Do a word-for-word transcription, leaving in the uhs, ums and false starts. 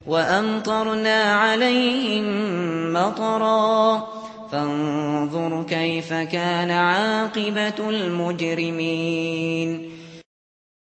وَأَمْطَرْنَا عَلَيْهِم مَّطَرًا ۖ فَانظُرْ كَيْفَ كَانَ عَاقِبَةُ الْمُجْرِمِينَ